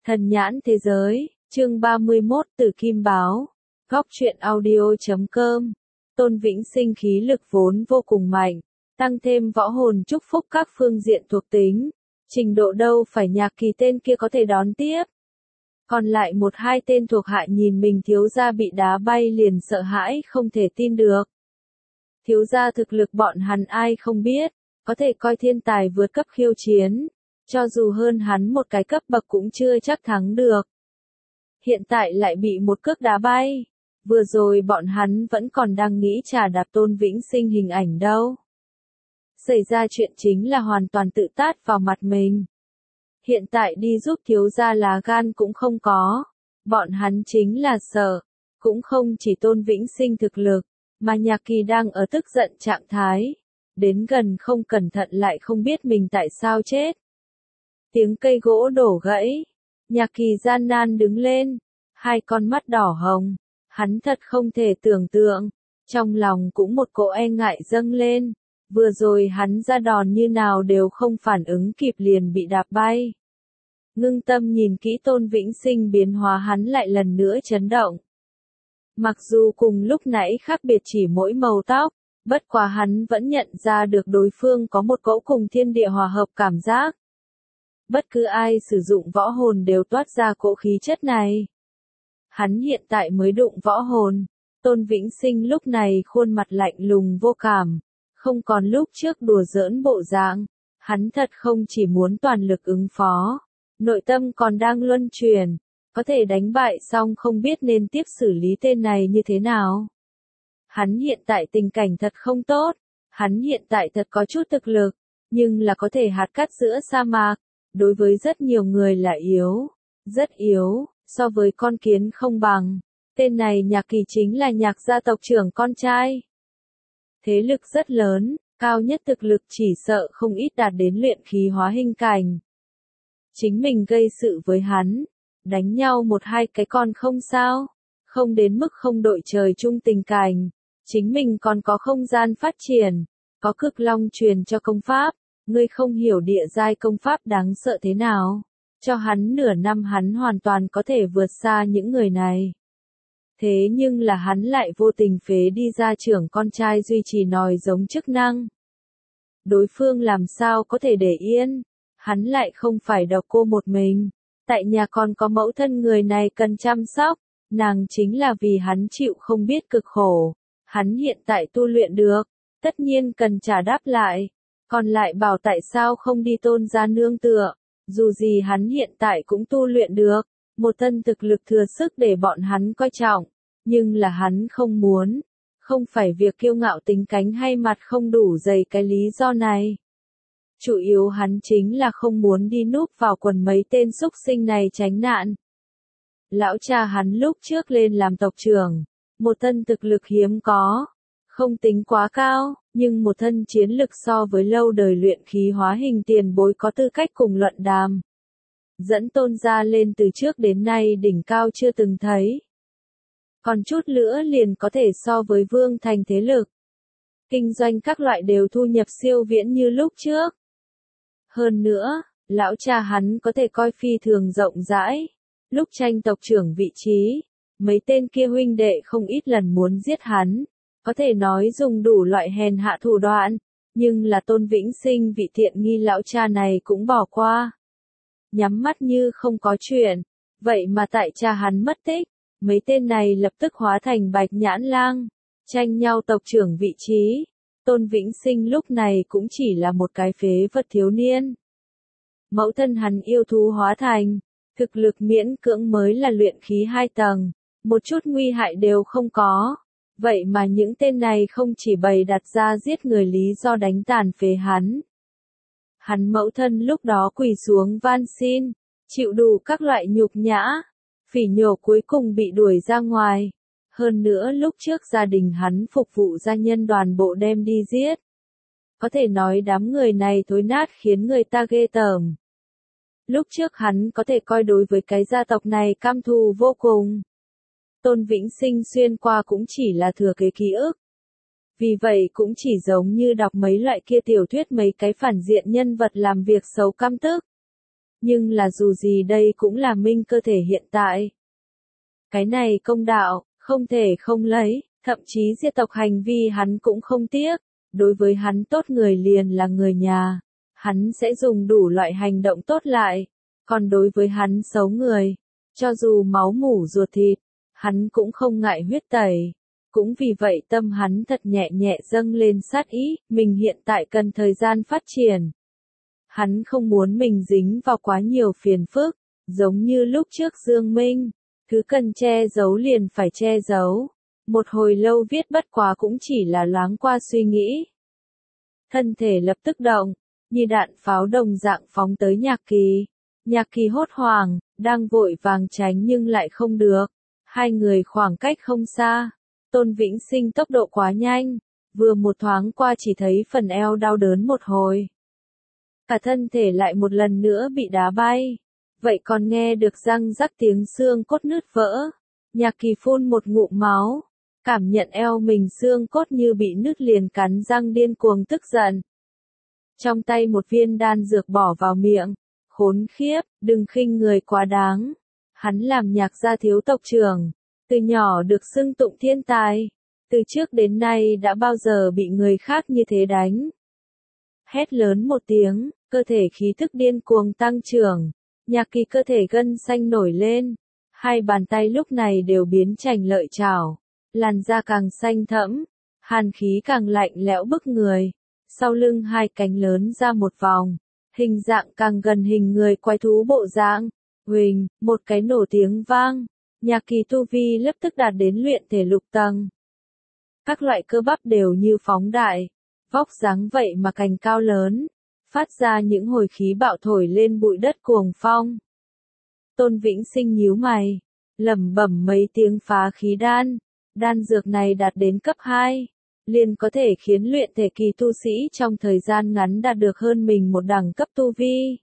Thần nhãn thế giới, chương 31 từ Kim Báo, góc truyện audio.com. Tôn Vĩnh Sinh khí lực vốn vô cùng mạnh, tăng thêm võ hồn chúc phúc các phương diện thuộc tính. Trình độ đâu phải Nhạc Kỳ tên kia có thể đón tiếp. Còn lại một hai tên thuộc hạ nhìn mình thiếu gia bị đá bay liền sợ hãi không thể tin được. Thiếu gia thực lực bọn hắn ai không biết, có thể coi thiên tài vượt cấp khiêu chiến. Cho dù hơn hắn một cái cấp bậc cũng chưa chắc thắng được. Hiện tại lại bị một cước đá bay. Vừa rồi bọn hắn vẫn còn đang nghĩ trà đạp Tôn Vĩnh Sinh hình ảnh đâu. Xảy ra chuyện chính là hoàn toàn tự tát vào mặt mình. Hiện tại đi giúp thiếu gia lá gan cũng không có. Bọn hắn chính là sợ. Cũng không chỉ Tôn Vĩnh Sinh thực lực, mà Nhạc Kỳ đang ở tức giận trạng thái. Đến gần không cẩn thận lại không biết mình tại sao chết. Tiếng cây gỗ đổ gãy. Nhạc Kỳ gian nan đứng lên. Hai con mắt đỏ hồng. Hắn thật không thể tưởng tượng. Trong lòng cũng một cỗ e ngại dâng lên. Vừa rồi hắn ra đòn như nào đều không phản ứng kịp liền bị đạp bay. Ngưng tâm nhìn kỹ Tôn Vĩnh Sinh biến hóa hắn lại lần nữa chấn động. Mặc dù cùng lúc nãy khác biệt chỉ mỗi màu tóc, bất quá hắn vẫn nhận ra được đối phương có một cỗ cùng thiên địa hòa hợp cảm giác. Bất cứ ai sử dụng võ hồn đều toát ra cỗ khí chất này. Hắn hiện tại mới đụng võ hồn. Tôn Vĩnh Sinh lúc này khuôn mặt lạnh lùng vô cảm. Không còn lúc trước đùa giỡn bộ dạng. Hắn thật không chỉ muốn toàn lực ứng phó. Nội tâm còn đang luân chuyển. Có thể đánh bại xong không biết nên tiếp xử lý tên này như thế nào. Hắn hiện tại tình cảnh thật không tốt. Hắn hiện tại thật có chút thực lực. Nhưng là có thể hạt cát giữa sa mạc. Đối với rất nhiều người là yếu. Rất yếu, so với con kiến không bằng. Tên này Nhạc Kỳ chính là Nhạc gia tộc trưởng con trai. Thế lực rất lớn, cao nhất thực lực chỉ sợ không ít đạt đến luyện khí hóa hình cảnh. Chính mình gây sự với hắn. Đánh nhau một hai cái con không sao. Không đến mức không đội trời chung tình cảnh. Chính mình còn có không gian phát triển. Có cực long truyền cho công pháp. Ngươi không hiểu địa giai công pháp đáng sợ thế nào. Cho hắn nửa năm hắn hoàn toàn có thể vượt xa những người này. Thế nhưng là hắn lại vô tình phế đi gia trưởng con trai duy trì nòi giống chức năng. Đối phương làm sao có thể để yên. Hắn lại không phải độc cô một mình. Tại nhà còn có mẫu thân người này cần chăm sóc. Nàng chính là vì hắn chịu không biết cực khổ. Hắn hiện tại tu luyện được. Tất nhiên cần trả đáp lại. Còn lại bảo tại sao không đi Tôn gia nương tựa. Dù gì hắn hiện tại cũng tu luyện được. Một thân thực lực thừa sức để bọn hắn coi trọng. Nhưng là hắn không muốn. Không phải việc kiêu ngạo tính cánh hay mặt không đủ dày cái lý do này. Chủ yếu hắn chính là không muốn đi núp vào quần mấy tên xúc sinh này tránh nạn. Lão cha hắn lúc trước lên làm tộc trưởng. Một thân thực lực hiếm có. Không tính quá cao, nhưng một thân chiến lực so với lâu đời luyện khí hóa hình tiền bối có tư cách cùng luận đàm. Dẫn Tôn gia lên từ trước đến nay đỉnh cao chưa từng thấy. Còn chút nữa liền có thể so với vương thành thế lực. Kinh doanh các loại đều thu nhập siêu viễn như lúc trước. Hơn nữa, lão cha hắn có thể coi phi thường rộng rãi. Lúc tranh tộc trưởng vị trí, mấy tên kia huynh đệ không ít lần muốn giết hắn. Có thể nói dùng đủ loại hèn hạ thủ đoạn, nhưng là Tôn Vĩnh Sinh vị tiện nghi lão cha này cũng bỏ qua. Nhắm mắt như không có chuyện, vậy mà tại cha hắn mất tích, mấy tên này lập tức hóa thành Bạch Nhãn Lang, tranh nhau tộc trưởng vị trí. Tôn Vĩnh Sinh lúc này cũng chỉ là một cái phế vật thiếu niên. Mẫu thân hắn yêu thú hóa thành, thực lực miễn cưỡng mới là luyện khí 2 tầng, một chút nguy hại đều không có. Vậy mà những tên này không chỉ bày đặt ra giết người lý do đánh tàn phế hắn. Hắn mẫu thân lúc đó quỳ xuống van xin, chịu đủ các loại nhục nhã, phỉ nhổ cuối cùng bị đuổi ra ngoài. Hơn nữa lúc trước gia đình hắn phục vụ gia nhân đoàn bộ đem đi giết. Có thể nói đám người này thối nát khiến người ta ghê tởm. Lúc trước hắn có thể coi đối với cái gia tộc này cam thù vô cùng. Tôn Vĩnh Sinh xuyên qua cũng chỉ là thừa kế ký ức. Vì vậy cũng chỉ giống như đọc mấy loại kia tiểu thuyết mấy cái phản diện nhân vật làm việc xấu căm tức. Nhưng là dù gì đây cũng là minh cơ thể hiện tại. Cái này công đạo, không thể không lấy, thậm chí diệt tộc hành vi hắn cũng không tiếc. Đối với hắn tốt người liền là người nhà, hắn sẽ dùng đủ loại hành động tốt lại. Còn đối với hắn xấu người, cho dù máu mủ ruột thịt, hắn cũng không ngại huyết tẩy. Cũng vì vậy tâm hắn thật nhẹ nhẹ dâng lên sát ý, mình hiện tại cần thời gian phát triển. Hắn không muốn mình dính vào quá nhiều phiền phức, giống như lúc trước Dương Minh, thứ cần che giấu liền phải che giấu. Một hồi lâu viết bất quá cũng chỉ là loáng qua suy nghĩ. Thân thể lập tức động, như đạn pháo đồng dạng phóng tới Nhạc Kỳ. Nhạc Kỳ hốt hoảng, đang vội vàng tránh nhưng lại không được. Hai người khoảng cách không xa. Tôn Vĩnh Sinh tốc độ quá nhanh, vừa một thoáng qua chỉ thấy phần eo đau đớn một hồi. Cả thân thể lại một lần nữa bị đá bay. Vậy còn nghe được răng rắc tiếng xương cốt nứt vỡ. Nhạc Kỳ phun một ngụm máu. Cảm nhận eo mình xương cốt như bị nứt liền cắn răng điên cuồng tức giận. Trong tay một viên đan dược bỏ vào miệng. Khốn khiếp, đừng khinh người quá đáng. Hắn làm Nhạc gia thiếu tộc trưởng. Từ nhỏ được xưng tụng thiên tài. Từ trước đến nay đã bao giờ bị người khác như thế đánh. Hét lớn một tiếng, cơ thể khí thức điên cuồng tăng trưởng. Nhạc Kỳ cơ thể gân xanh nổi lên. Hai bàn tay lúc này đều biến thành lợi chảo. Làn da càng xanh thẫm, hàn khí càng lạnh lẽo bức người. Sau lưng hai cánh lớn ra một vòng, hình dạng càng gần hình người quái thú bộ dạng. Huỳnh, một cái nổ tiếng vang. Nhạc Kỳ tu vi lập tức đạt đến luyện thể lục tầng. Các loại cơ bắp đều như phóng đại, vóc dáng vậy mà cành cao lớn, phát ra những hồi khí bạo thổi lên bụi đất cuồng phong. Tôn Vĩnh Sinh nhíu mày, lẩm bẩm mấy tiếng phá khí đan. Đan dược này đạt đến cấp 2, liền có thể khiến luyện thể kỳ tu sĩ trong thời gian ngắn đạt được hơn mình một đẳng cấp tu vi.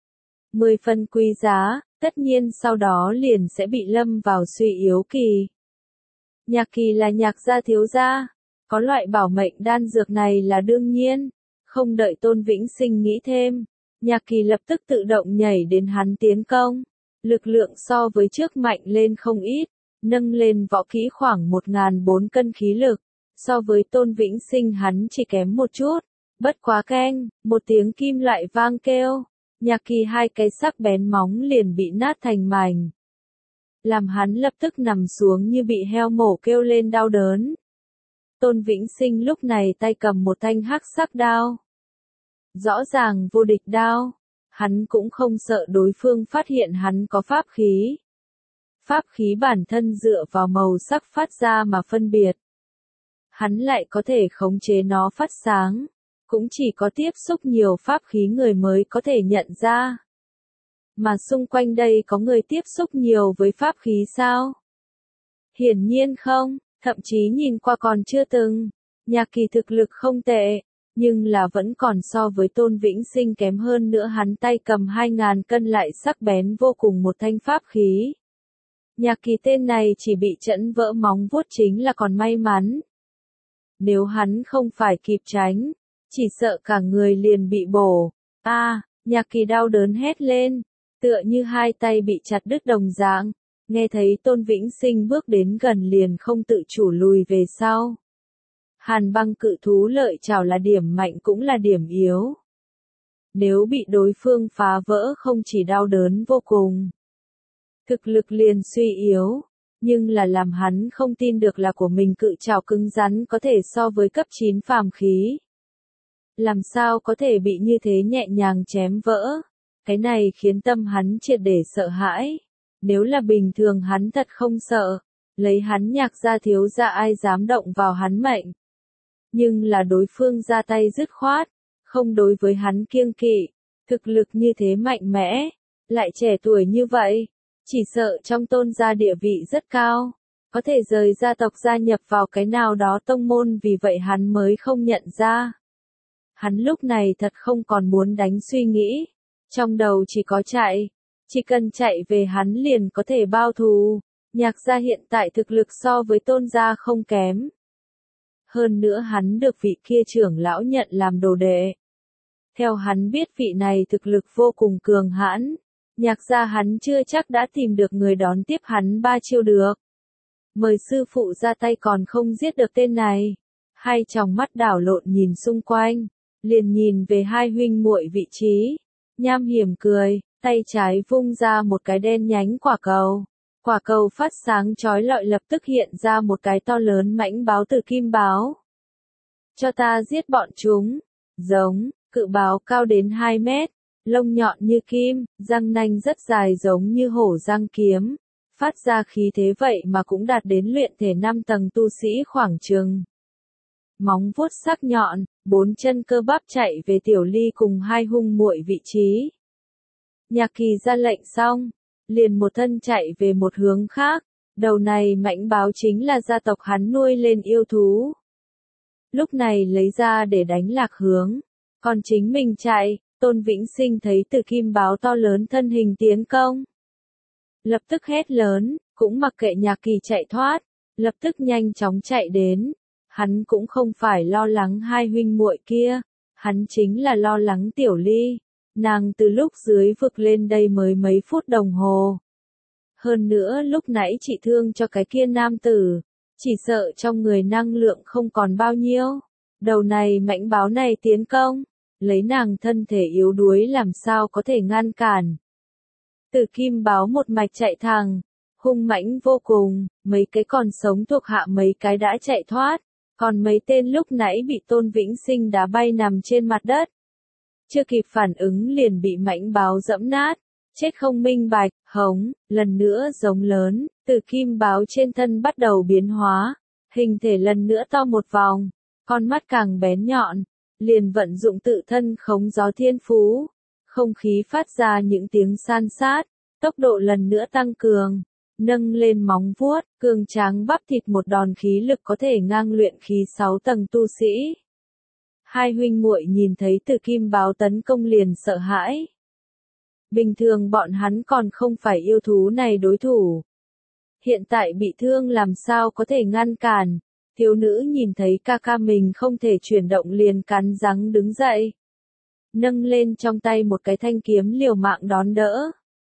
10 phần quý giá, tất nhiên sau đó liền sẽ bị lâm vào suy yếu kỳ. Nhạc Kỳ là Nhạc gia thiếu gia, có loại bảo mệnh đan dược này là đương nhiên. Không đợi Tôn Vĩnh Sinh nghĩ thêm, Nhạc Kỳ lập tức tự động nhảy đến hắn tiến công. Lực lượng so với trước mạnh lên không ít, nâng lên võ kỹ khoảng 1.400 cân khí lực. So với Tôn Vĩnh Sinh hắn chỉ kém một chút. Bất quá keng, một tiếng kim loại vang kêu. Nhạc Kỳ hai cái sắc bén móng liền bị nát thành mảnh. Làm hắn lập tức nằm xuống như bị heo mổ kêu lên đau đớn. Tôn Vĩnh Sinh lúc này tay cầm một thanh hắc sắc đao. Rõ ràng vô địch đao. Hắn cũng không sợ đối phương phát hiện hắn có pháp khí. Pháp khí bản thân dựa vào màu sắc phát ra mà phân biệt. Hắn lại có thể khống chế nó phát sáng. Cũng chỉ có tiếp xúc nhiều pháp khí người mới có thể nhận ra. Mà xung quanh đây có người tiếp xúc nhiều với pháp khí sao? Hiển nhiên không, thậm chí nhìn qua còn chưa từng. Nhạc Kỳ thực lực không tệ, nhưng là vẫn còn so với Tôn Vĩnh Sinh kém hơn nữa. Hắn tay cầm 2.000 cân lại sắc bén vô cùng một thanh pháp khí. Nhạc Kỳ tên này chỉ bị chẫn vỡ móng vuốt chính là còn may mắn. Nếu hắn không phải kịp tránh, chỉ sợ cả người liền bị bổ. Nhạc Kỳ đau đớn hét lên, tựa như hai tay bị chặt đứt đồng dạng. Nghe thấy Tôn Vĩnh Sinh bước đến gần liền không tự chủ lùi về sau. Hàn băng cự thú lợi chảo là điểm mạnh cũng là điểm yếu. Nếu bị đối phương phá vỡ không chỉ đau đớn vô cùng, thực lực liền suy yếu, nhưng là làm hắn không tin được là của mình cự trảo cứng rắn có thể so với cấp 9 phàm khí. Làm sao có thể bị như thế nhẹ nhàng chém vỡ? Cái này khiến tâm hắn triệt để sợ hãi. Nếu là bình thường hắn thật không sợ, lấy hắn Nhạc gia thiếu gia ai dám động vào hắn mệnh. Nhưng là đối phương ra tay dứt khoát, không đối với hắn kiêng kỵ, thực lực như thế mạnh mẽ, lại trẻ tuổi như vậy, chỉ sợ trong Tôn gia địa vị rất cao, có thể rời gia tộc gia nhập vào cái nào đó tông môn, vì vậy hắn mới không nhận ra. Hắn lúc này thật không còn muốn đánh suy nghĩ, trong đầu chỉ có chạy, chỉ cần chạy về hắn liền có thể bao thù. Nhạc gia hiện tại thực lực so với Tôn gia không kém. Hơn nữa hắn được vị kia trưởng lão nhận làm đồ đệ. Theo hắn biết vị này thực lực vô cùng cường hãn, Nhạc gia hắn chưa chắc đã tìm được người đón tiếp hắn 3 chiêu được. Mời sư phụ ra tay còn không giết được tên này. Hai tròng mắt đảo lộn nhìn xung quanh, liền nhìn về hai huynh muội vị trí. Nham Hiểm cười, tay trái vung ra một cái đen nhánh quả cầu. Quả cầu phát sáng chói lọi lập tức hiện ra một cái to lớn mãnh báo từ kim báo. Cho ta giết bọn chúng. Giống, cự báo cao đến 2 mét, lông nhọn như kim, răng nanh rất dài giống như hổ răng kiếm. Phát ra khí thế vậy mà cũng đạt đến luyện thể 5 tầng tu sĩ khoảng chừng. Móng vuốt sắc nhọn, 4 chân cơ bắp chạy về Tiểu Ly cùng hai hung muội vị trí. Nhạc Kỳ ra lệnh xong, liền một thân chạy về một hướng khác. Đầu này mãnh báo chính là gia tộc hắn nuôi lên yêu thú. Lúc này lấy ra để đánh lạc hướng, còn chính mình chạy. Tôn Vĩnh Sinh thấy từ kim báo to lớn thân hình tiến công, lập tức hét lớn, cũng mặc kệ Nhạc Kỳ chạy thoát, lập tức nhanh chóng chạy đến. Hắn cũng không phải lo lắng hai huynh muội kia, hắn chính là lo lắng Tiểu Ly. Nàng từ lúc dưới vực lên đây mới mấy phút đồng hồ. Hơn nữa lúc nãy chị thương cho cái kia nam tử, chỉ sợ trong người năng lượng không còn bao nhiêu. Đầu này mãnh báo này tiến công, lấy nàng thân thể yếu đuối làm sao có thể ngăn cản. Tử kim báo một mạch chạy thẳng, hung mãnh vô cùng, mấy cái còn sống thuộc hạ mấy cái đã chạy thoát, còn mấy tên lúc nãy bị Tôn Vĩnh Sinh đá bay nằm trên mặt đất. Chưa kịp phản ứng liền bị mãnh báo dẫm nát, chết không minh bạch, hống, lần nữa giống lớn, tử kim báo trên thân bắt đầu biến hóa, hình thể lần nữa to một vòng, con mắt càng bén nhọn, liền vận dụng tự thân khống gió thiên phú, không khí phát ra những tiếng san sát, tốc độ lần nữa tăng cường, nâng lên móng vuốt, cường tráng bắp thịt một đòn khí lực có thể ngang luyện khí 6 tầng tu sĩ. Hai huynh muội nhìn thấy từ kim báo tấn công liền sợ hãi. Bình thường bọn hắn còn không phải yêu thú này đối thủ. Hiện tại bị thương làm sao có thể ngăn cản. Thiếu nữ nhìn thấy ca ca mình không thể chuyển động liền cắn răng đứng dậy. Nâng lên trong tay một cái thanh kiếm liều mạng đón đỡ.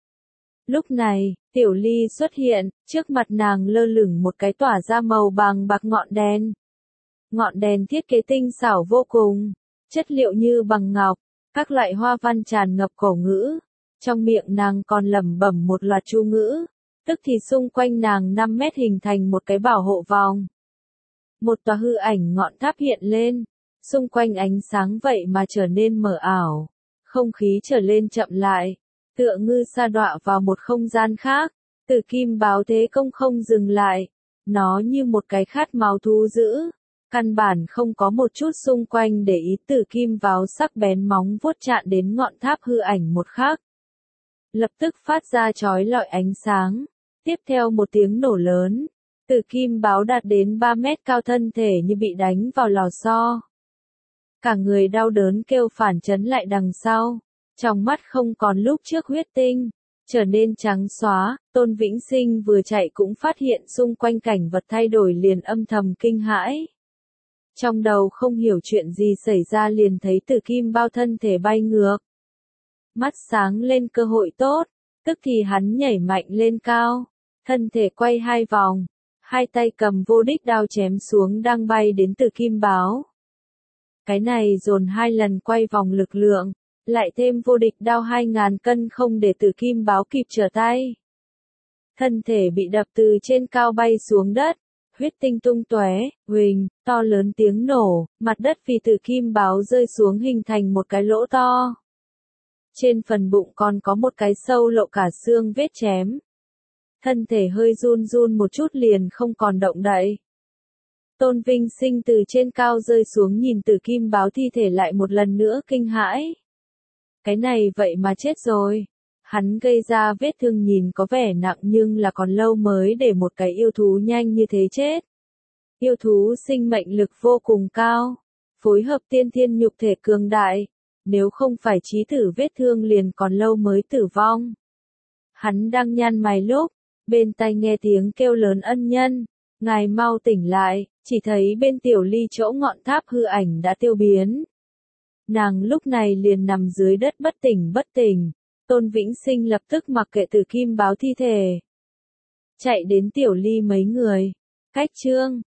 Lúc này, Tiểu Ly xuất hiện, trước mặt nàng lơ lửng một cái tỏa ra màu vàng bạc ngọn đèn. Ngọn đèn thiết kế tinh xảo vô cùng, chất liệu như bằng ngọc, các loại hoa văn tràn ngập cổ ngữ. Trong miệng nàng còn lẩm bẩm một loạt chú ngữ, tức thì xung quanh nàng 5 mét hình thành một cái bảo hộ vòng. Một tòa hư ảnh ngọn tháp hiện lên, xung quanh ánh sáng vậy mà trở nên mờ ảo, không khí trở lên chậm lại, tựa ngư sa đọa vào một không gian khác. Tử kim báo thế công không dừng lại, nó như một cái khát máu thú dữ, căn bản không có một chút xung quanh để ý. Tử kim báo sắc bén móng vuốt chạm đến ngọn tháp hư ảnh một khắc, lập tức phát ra chói lọi ánh sáng, tiếp theo một tiếng nổ lớn, tử kim báo đạt đến 3 mét cao, thân thể như bị đánh vào lò xo. Cả người đau đớn kêu phản chấn lại đằng sau, trong mắt không còn lúc trước huyết tinh, trở nên trắng xóa. Tôn Vĩnh Sinh vừa chạy cũng phát hiện xung quanh cảnh vật thay đổi liền âm thầm kinh hãi. Trong đầu không hiểu chuyện gì xảy ra liền thấy tử kim bao thân thể bay ngược. Mắt sáng lên cơ hội tốt, tức thì hắn nhảy mạnh lên cao, thân thể quay 2 vòng, hai tay cầm vô địch đao chém xuống đang bay đến tử kim báo. Cái này dồn 2 lần quay vòng lực lượng, lại thêm vô địch đao 2000 cân không để tử kim báo kịp trở tay. Thân thể bị đập từ trên cao bay xuống đất, huyết tinh tung tóe, huỳnh, to lớn tiếng nổ, mặt đất vì tử kim báo rơi xuống hình thành một cái lỗ to. Trên phần bụng còn có một cái sâu lộ cả xương vết chém. Thân thể hơi run run một chút liền không còn động đậy. Tôn Vinh Sinh từ trên cao rơi xuống nhìn tử kim báo thi thể lại một lần nữa kinh hãi. Cái này vậy mà chết rồi. Hắn gây ra vết thương nhìn có vẻ nặng nhưng là còn lâu mới để một cái yêu thú nhanh như thế chết. Yêu thú sinh mệnh lực vô cùng cao, phối hợp tiên thiên nhục thể cường đại, nếu không phải chí tử vết thương liền còn lâu mới tử vong. Hắn đang nhăn mày lúc, bên tai nghe tiếng kêu lớn: ân nhân, ngài mau tỉnh lại. Chỉ thấy bên Tiểu Ly chỗ ngọn tháp hư ảnh đã tiêu biến. Nàng lúc này liền nằm dưới đất bất tỉnh. Tôn Vĩnh Sinh lập tức mặc kệ Tử Kim báo thi thể. Chạy đến Tiểu Ly mấy người. Cách Trương,